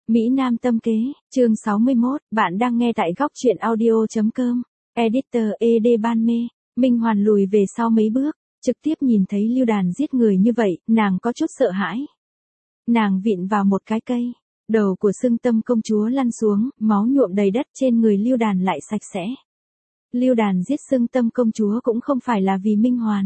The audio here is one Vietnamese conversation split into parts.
Mỹ Nam tâm kế, chương 61, bạn đang nghe tại góc truyện audio.com. Editor ED Ban Mê, Minh Hoàn lùi về sau mấy bước, trực tiếp nhìn thấy Lưu Đàn giết người như vậy, nàng có chút sợ hãi. Nàng vịn vào một cái cây, đầu của Xưng Tâm công chúa lăn xuống, máu nhuộm đầy đất trên người Lưu Đàn lại sạch sẽ. Lưu Đàn giết Xưng Tâm công chúa cũng không phải là vì Minh Hoàn.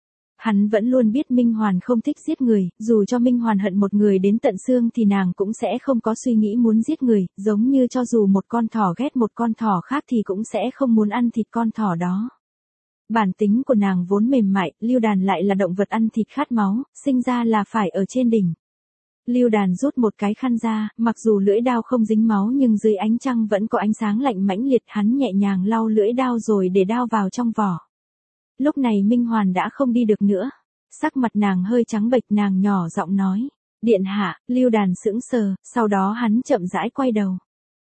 Hắn vẫn luôn biết Minh Hoàn không thích giết người, dù cho Minh Hoàn hận một người đến tận xương thì nàng cũng sẽ không có suy nghĩ muốn giết người, giống như cho dù một con thỏ ghét một con thỏ khác thì cũng sẽ không muốn ăn thịt con thỏ đó. Bản tính của nàng vốn mềm mại, Lưu Đàn lại là động vật ăn thịt khát máu, sinh ra là phải ở trên đỉnh. Lưu Đàn rút một cái khăn ra, mặc dù lưỡi đao không dính máu nhưng dưới ánh trăng vẫn có ánh sáng lạnh mãnh liệt, hắn nhẹ nhàng lau lưỡi đao rồi để đao vào trong vỏ. Lúc này Minh Hoàn đã không đi được nữa. Sắc mặt nàng hơi trắng bệch, nàng nhỏ giọng nói. Điện hạ, Lưu Đàn sững sờ, sau đó hắn chậm rãi quay đầu.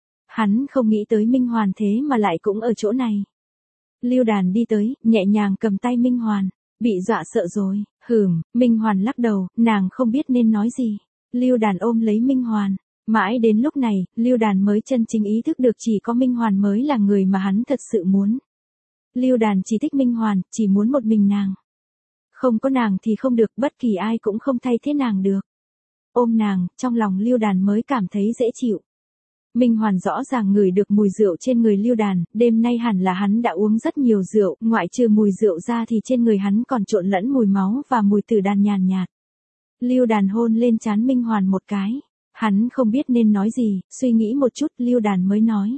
Hắn không nghĩ tới Minh Hoàn thế mà lại cũng ở chỗ này. Lưu Đàn đi tới, nhẹ nhàng cầm tay Minh Hoàn. Bị dọa sợ rồi, Minh Hoàn lắc đầu, nàng không biết nên nói gì. Lưu Đàn ôm lấy Minh Hoàn. Mãi đến lúc này, Lưu Đàn mới chân chính ý thức được chỉ có Minh Hoàn mới là người mà hắn thật sự muốn. Lưu Đàn chỉ thích Minh Hoàn, chỉ muốn một mình nàng. Không có nàng thì không được, bất kỳ ai cũng không thay thế nàng được. Ôm nàng, trong lòng Lưu Đàn mới cảm thấy dễ chịu. Minh Hoàn rõ ràng ngửi được mùi rượu trên người Lưu Đàn, đêm nay hẳn là hắn đã uống rất nhiều rượu, ngoại trừ mùi rượu ra thì trên người hắn còn trộn lẫn mùi máu và mùi tử đàn nhàn nhạt. Lưu Đàn hôn lên trán Minh Hoàn một cái. Hắn không biết nên nói gì, suy nghĩ một chút Lưu Đàn mới nói.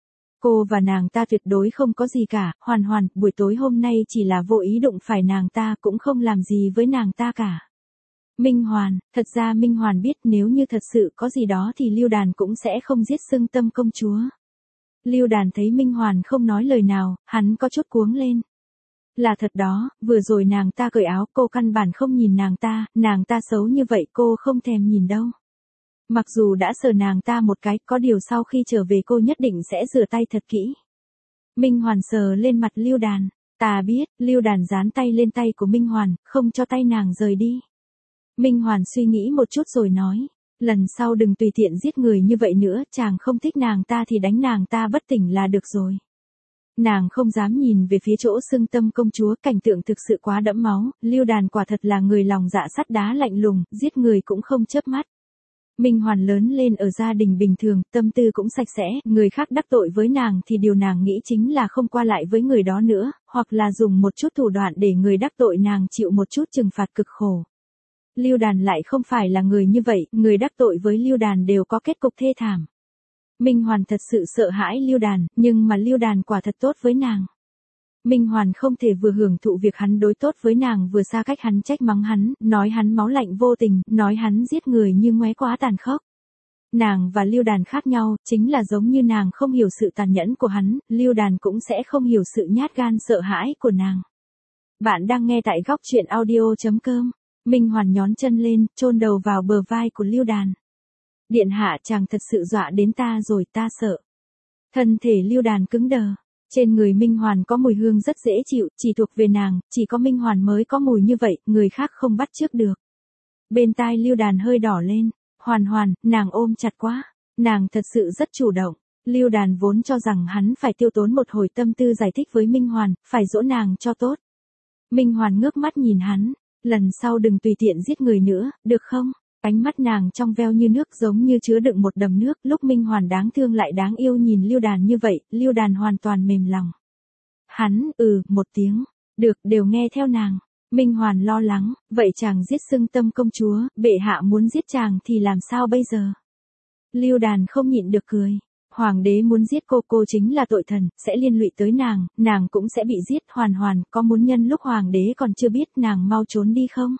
Cô và nàng ta tuyệt đối không có gì cả, Hoàn Hoàn, buổi tối hôm nay chỉ là vô ý đụng phải nàng ta, cũng không làm gì với nàng ta cả. Minh Hoàn, thật ra Minh Hoàn biết nếu như thật sự có gì đó thì Lưu Đàn cũng sẽ không giết Xưng Tâm công chúa. Lưu Đàn thấy Minh Hoàn không nói lời nào, hắn có chút cuống lên. Là thật đó, vừa rồi nàng ta cởi áo, cô căn bản không nhìn nàng ta xấu như vậy cô không thèm nhìn đâu. Mặc dù đã sờ nàng ta một cái, có điều sau khi trở về cô nhất định sẽ rửa tay thật kỹ. Minh Hoàn sờ lên mặt Lưu Đàn. Ta biết, Lưu Đàn dán tay lên tay của Minh Hoàn, không cho tay nàng rời đi. Minh Hoàn suy nghĩ một chút rồi nói. Lần sau đừng tùy tiện giết người như vậy nữa, chàng không thích nàng ta thì đánh nàng ta bất tỉnh là được rồi. Nàng không dám nhìn về phía chỗ Xưng Tâm công chúa, cảnh tượng thực sự quá đẫm máu, Lưu Đàn quả thật là người lòng dạ sắt đá lạnh lùng, giết người cũng không chớp mắt. Minh Hoàn lớn lên ở gia đình bình thường, tâm tư cũng sạch sẽ, người khác đắc tội với nàng thì điều nàng nghĩ chính là không qua lại với người đó nữa, hoặc là dùng một chút thủ đoạn để người đắc tội nàng chịu một chút trừng phạt cực khổ. Lưu Đàn lại không phải là người như vậy, người đắc tội với Lưu Đàn đều có kết cục thê thảm. Minh Hoàn thật sự sợ hãi Lưu Đàn, nhưng mà Lưu Đàn quả thật tốt với nàng. Minh Hoàn không thể vừa hưởng thụ việc hắn đối tốt với nàng vừa xa cách hắn trách mắng hắn, nói hắn máu lạnh vô tình, nói hắn giết người như ngoé quá tàn khốc. Nàng và Lưu Đàn khác nhau, chính là giống như nàng không hiểu sự tàn nhẫn của hắn, Lưu Đàn cũng sẽ không hiểu sự nhát gan sợ hãi của nàng. Bạn đang nghe tại góc truyện audio.com. Minh Hoàn nhón chân lên, chôn đầu vào bờ vai của Lưu Đàn. Điện hạ, chàng thật sự dọa đến ta rồi, ta sợ. Thân thể Lưu Đàn cứng đờ. Trên người Minh Hoàn có mùi hương rất dễ chịu, chỉ thuộc về nàng, chỉ có Minh Hoàn mới có mùi như vậy, người khác không bắt chước được. Bên tai Lưu Đàn hơi đỏ lên. Hoàn Hoàn, nàng ôm chặt quá. Nàng thật sự rất chủ động. Lưu Đàn vốn cho rằng hắn phải tiêu tốn một hồi tâm tư giải thích với Minh Hoàn, phải dỗ nàng cho tốt. Minh Hoàn ngước mắt nhìn hắn. Lần sau đừng tùy tiện giết người nữa, được không? Ánh mắt nàng trong veo như nước, giống như chứa đựng một đầm nước, lúc Minh Hoàn đáng thương lại đáng yêu nhìn Lưu Đàn như vậy, Lưu Đàn hoàn toàn mềm lòng. Hắn, một tiếng, được, đều nghe theo nàng. Minh Hoàn lo lắng, vậy chàng giết Xưng Tâm công chúa, bệ hạ muốn giết chàng thì làm sao bây giờ? Lưu Đàn không nhịn được cười. Hoàng đế muốn giết cô chính là tội thần, sẽ liên lụy tới nàng cũng sẽ bị giết. Hoàn Hoàn, có muốn nhân lúc hoàng đế còn chưa biết nàng mau trốn đi không?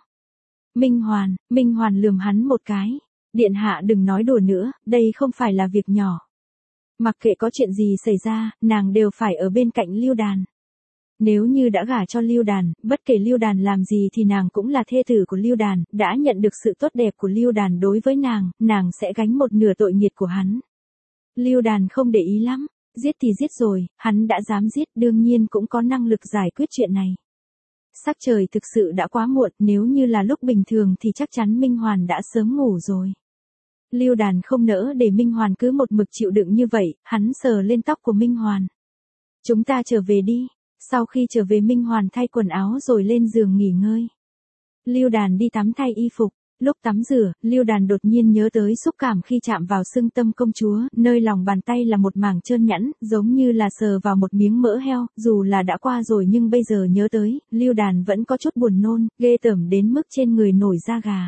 Minh Hoàn lườm hắn một cái. Điện hạ đừng nói đùa nữa, đây không phải là việc nhỏ. Mặc kệ có chuyện gì xảy ra, nàng đều phải ở bên cạnh Lưu Đàn. Nếu như đã gả cho Lưu Đàn, bất kể Lưu Đàn làm gì thì nàng cũng là thê tử của Lưu Đàn, đã nhận được sự tốt đẹp của Lưu Đàn đối với nàng sẽ gánh một nửa tội nghiệt của hắn. Lưu Đàn không để ý lắm, giết thì giết rồi, hắn đã dám giết đương nhiên cũng có năng lực giải quyết chuyện này. Sắc trời thực sự đã quá muộn, nếu như là lúc bình thường thì chắc chắn Minh Hoàn đã sớm ngủ rồi. Lưu Đàn không nỡ để Minh Hoàn cứ một mực chịu đựng như vậy, hắn sờ lên tóc của Minh Hoàn. Chúng ta trở về đi. Sau khi trở về Minh Hoàn thay quần áo rồi lên giường nghỉ ngơi. Lưu Đàn đi tắm thay y phục. Lúc tắm rửa, Lưu Đàn đột nhiên nhớ tới xúc cảm khi chạm vào xương tâm công chúa, nơi lòng bàn tay là một mảng trơn nhẵn, giống như là sờ vào một miếng mỡ heo, dù là đã qua rồi nhưng bây giờ nhớ tới, Lưu Đàn vẫn có chút buồn nôn, ghê tởm đến mức trên người nổi da gà.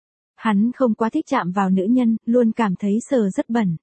Hắn không quá thích chạm vào nữ nhân, luôn cảm thấy sờ rất bẩn.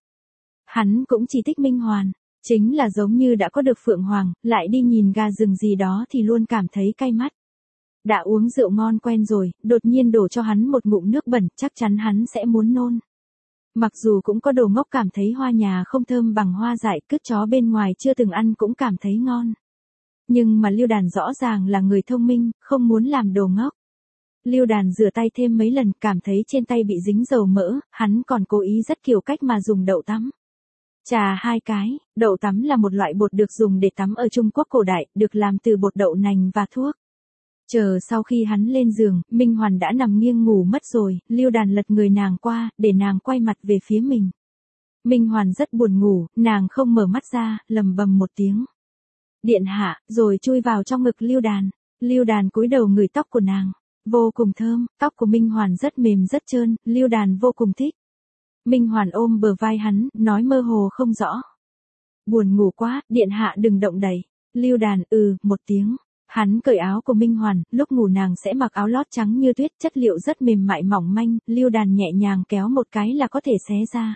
Hắn cũng chỉ thích Minh Hoàn, chính là giống như đã có được Phượng Hoàng, lại đi nhìn gà rừng gì đó thì luôn cảm thấy cay mắt. Đã uống rượu ngon quen rồi, đột nhiên đổ cho hắn một ngụm nước bẩn, chắc chắn hắn sẽ muốn nôn. Mặc dù cũng có đồ ngốc cảm thấy hoa nhà không thơm bằng hoa dại, cứt chó bên ngoài chưa từng ăn cũng cảm thấy ngon. Nhưng mà Lưu Đàn rõ ràng là người thông minh, không muốn làm đồ ngốc. Lưu Đàn rửa tay thêm mấy lần, cảm thấy trên tay bị dính dầu mỡ, hắn còn cố ý rất kiểu cách mà dùng đậu tắm. Chà hai cái, đậu tắm là một loại bột được dùng để tắm ở Trung Quốc cổ đại, được làm từ bột đậu nành và thuốc. Chờ sau khi hắn lên giường, Minh Hoàn đã nằm nghiêng ngủ mất rồi, Lưu Đàn lật người nàng qua, để nàng quay mặt về phía mình. Minh Hoàn rất buồn ngủ, nàng không mở mắt ra, lầm bầm một tiếng. Điện hạ, rồi chui vào trong ngực Lưu Đàn. Lưu Đàn cúi đầu ngửi tóc của nàng. Vô cùng thơm, tóc của Minh Hoàn rất mềm rất trơn, Lưu Đàn vô cùng thích. Minh Hoàn ôm bờ vai hắn, nói mơ hồ không rõ. Buồn ngủ quá, điện hạ đừng động đậy. Lưu Đàn một tiếng. Hắn cởi áo của Minh Hoàn, lúc ngủ nàng sẽ mặc áo lót trắng như tuyết, chất liệu rất mềm mại mỏng manh, Lưu Đàn nhẹ nhàng kéo một cái là có thể xé ra.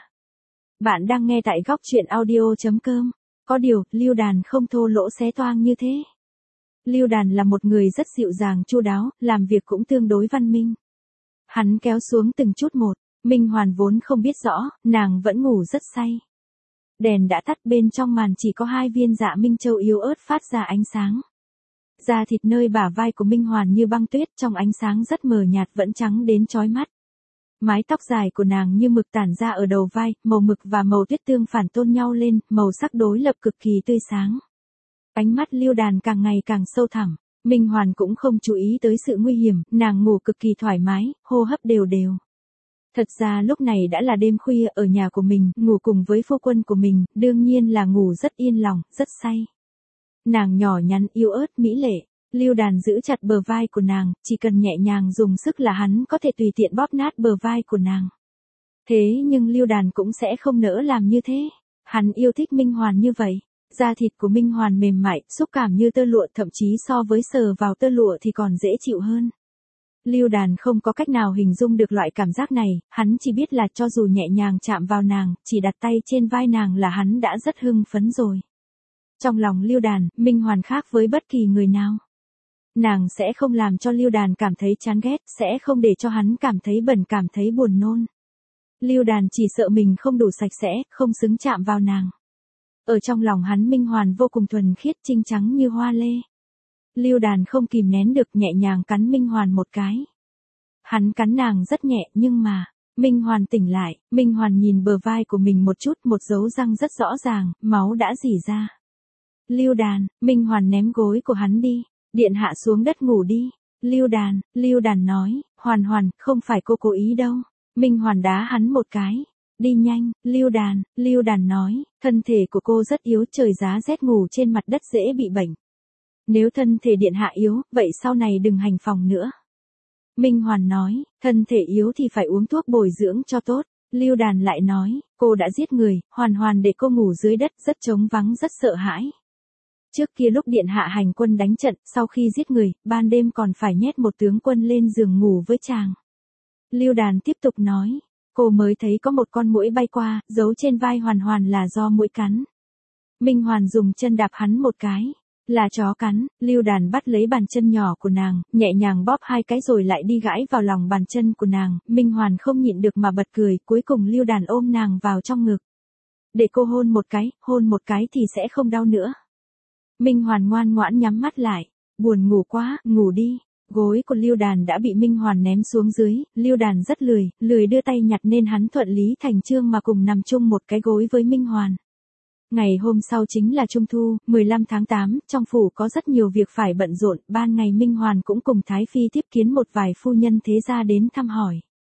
Bạn đang nghe tại góc truyện audio.com. Có điều, Lưu Đàn không thô lỗ xé toang như thế. Lưu Đàn là một người rất dịu dàng chu đáo, làm việc cũng tương đối văn minh. Hắn kéo xuống từng chút một, Minh Hoàn vốn không biết rõ, nàng vẫn ngủ rất say. Đèn đã tắt, bên trong màn chỉ có 2 viên dạ minh châu yếu ớt phát ra ánh sáng. Da thịt nơi bả vai của Minh Hoàn như băng tuyết, trong ánh sáng rất mờ nhạt vẫn trắng đến chói mắt. Mái tóc dài của nàng như mực tản ra ở đầu vai, màu mực và màu tuyết tương phản tôn nhau lên, màu sắc đối lập cực kỳ tươi sáng. Ánh mắt Lưu Đàn càng ngày càng sâu thẳm, Minh Hoàn cũng không chú ý tới sự nguy hiểm, nàng ngủ cực kỳ thoải mái, hô hấp đều đều. Thật ra lúc này đã là đêm khuya ở nhà của mình, ngủ cùng với phu quân của mình, đương nhiên là ngủ rất yên lòng, rất say. Nàng nhỏ nhắn yếu ớt mỹ lệ, Lưu Đàn giữ chặt bờ vai của nàng, chỉ cần nhẹ nhàng dùng sức là hắn có thể tùy tiện bóp nát bờ vai của nàng. Thế nhưng Lưu Đàn cũng sẽ không nỡ làm như thế, hắn yêu thích Minh Hoàn như vậy. Da thịt của Minh Hoàn mềm mại, xúc cảm như tơ lụa, thậm chí so với sờ vào tơ lụa thì còn dễ chịu hơn. Lưu Đàn không có cách nào hình dung được loại cảm giác này, hắn chỉ biết là cho dù nhẹ nhàng chạm vào nàng, chỉ đặt tay trên vai nàng là hắn đã rất hưng phấn rồi. Trong lòng Lưu Đàn, Minh Hoàn khác với bất kỳ người nào. Nàng sẽ không làm cho Lưu Đàn cảm thấy chán ghét, sẽ không để cho hắn cảm thấy bẩn, cảm thấy buồn nôn. Lưu Đàn chỉ sợ mình không đủ sạch sẽ, không xứng chạm vào nàng. Ở trong lòng hắn Minh Hoàn vô cùng thuần khiết, trinh trắng như hoa lê. Lưu Đàn không kìm nén được, nhẹ nhàng cắn Minh Hoàn một cái. Hắn cắn nàng rất nhẹ, nhưng mà, Minh Hoàn tỉnh lại, Minh Hoàn nhìn bờ vai của mình một chút, một dấu răng rất rõ ràng, máu đã rỉ ra. Lưu Đàn, Minh Hoàn ném gối của hắn đi, điện hạ xuống đất ngủ đi. Lưu Đàn nói, Hoàn Hoàn, không phải cô cố ý đâu. Minh Hoàn đá hắn một cái. Đi nhanh, Lưu Đàn nói, thân thể của cô rất yếu, trời giá rét ngủ trên mặt đất dễ bị bệnh. Nếu thân thể điện hạ yếu, vậy sau này đừng hành phòng nữa. Minh Hoàn nói, thân thể yếu thì phải uống thuốc bồi dưỡng cho tốt. Lưu Đàn lại nói, cô đã giết người, Hoàn Hoàn để cô ngủ dưới đất, rất trống vắng, rất sợ hãi. Trước kia lúc điện hạ hành quân đánh trận, sau khi giết người, ban đêm còn phải nhét một tướng quân lên giường ngủ với chàng. Lưu Đàn tiếp tục nói, cô mới thấy có một con muỗi bay qua, giấu trên vai Hoàn Hoàn là do muỗi cắn. Minh Hoàn dùng chân đạp hắn một cái. Là chó cắn. Lưu Đàn bắt lấy bàn chân nhỏ của nàng, nhẹ nhàng bóp 2 cái rồi lại đi gãi vào lòng bàn chân của nàng. Minh Hoàn không nhịn được mà bật cười, cuối cùng Lưu Đàn ôm nàng vào trong ngực. Để cô hôn một cái thì sẽ không đau nữa. Minh Hoàn ngoan ngoãn nhắm mắt lại. Buồn ngủ quá, ngủ đi. Gối của Lưu Đàn đã bị Minh Hoàn ném xuống dưới, Lưu Đàn rất lười đưa tay nhặt nên hắn thuận lý thành chương mà cùng nằm chung một cái gối với Minh Hoàn. Ngày hôm sau chính là Trung Thu, 15 tháng 8, trong phủ có rất nhiều việc phải bận rộn, ban ngày Minh Hoàn cũng cùng Thái Phi tiếp kiến một vài phu nhân thế gia đến thăm hỏi.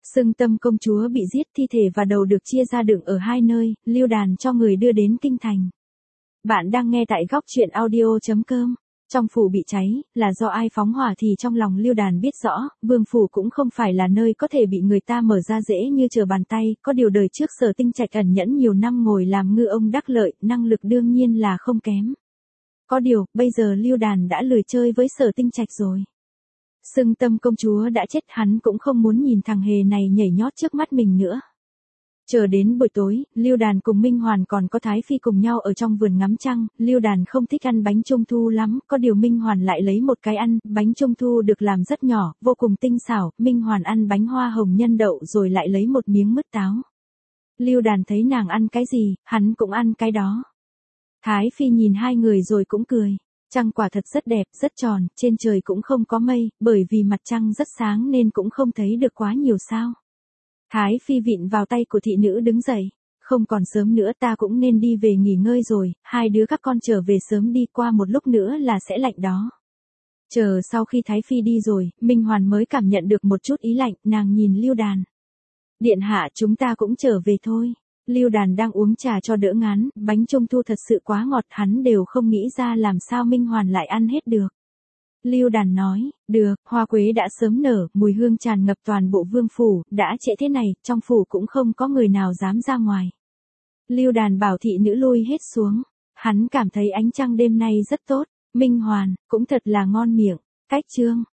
Xưng Tâm công chúa bị giết, thi thể và đầu được chia ra đựng ở hai nơi, Lưu Đàn cho người đưa đến kinh thành. Bạn đang nghe tại góc truyện audio.com. Trong phủ bị cháy, là do ai phóng hỏa thì trong lòng Lưu Đàn biết rõ, vương phủ cũng không phải là nơi có thể bị người ta mở ra dễ như trở bàn tay, có điều đời trước Sở Tinh Trạch ẩn nhẫn nhiều năm ngồi làm ngư ông đắc lợi, năng lực đương nhiên là không kém. Có điều, bây giờ Lưu Đàn đã lười chơi với Sở Tinh Trạch rồi. Xưng Tâm công chúa đã chết, hắn cũng không muốn nhìn thằng hề này nhảy nhót trước mắt mình nữa. Chờ đến buổi tối, Lưu Đàn cùng Minh Hoàn còn có Thái Phi cùng nhau ở trong vườn ngắm trăng, Lưu Đàn không thích ăn bánh trung thu lắm, có điều Minh Hoàn lại lấy một cái ăn, bánh trung thu được làm rất nhỏ, vô cùng tinh xảo, Minh Hoàn ăn bánh hoa hồng nhân đậu rồi lại lấy một miếng mứt táo. Lưu Đàn thấy nàng ăn cái gì, hắn cũng ăn cái đó. Thái Phi nhìn hai người rồi cũng cười. Trăng quả thật rất đẹp, rất tròn, trên trời cũng không có mây, bởi vì mặt trăng rất sáng nên cũng không thấy được quá nhiều sao. Thái Phi vịn vào tay của thị nữ đứng dậy. Không còn sớm nữa, ta cũng nên đi về nghỉ ngơi rồi, hai đứa các con trở về sớm đi, qua một lúc nữa là sẽ lạnh đó. Chờ sau khi Thái Phi đi rồi, Minh Hoàn mới cảm nhận được một chút ý lạnh, nàng nhìn Lưu Đàn. Điện hạ, chúng ta cũng trở về thôi. Lưu Đàn đang uống trà cho đỡ ngán, bánh trung thu thật sự quá ngọt, hắn đều không nghĩ ra làm sao Minh Hoàn lại ăn hết được. Lưu Đàn nói, được, hoa quế đã sớm nở, mùi hương tràn ngập toàn bộ vương phủ, đã trễ thế này, trong phủ cũng không có người nào dám ra ngoài. Lưu Đàn bảo thị nữ lui hết xuống, hắn cảm thấy ánh trăng đêm nay rất tốt, Minh Hoàn, cũng thật là ngon miệng, cách chương.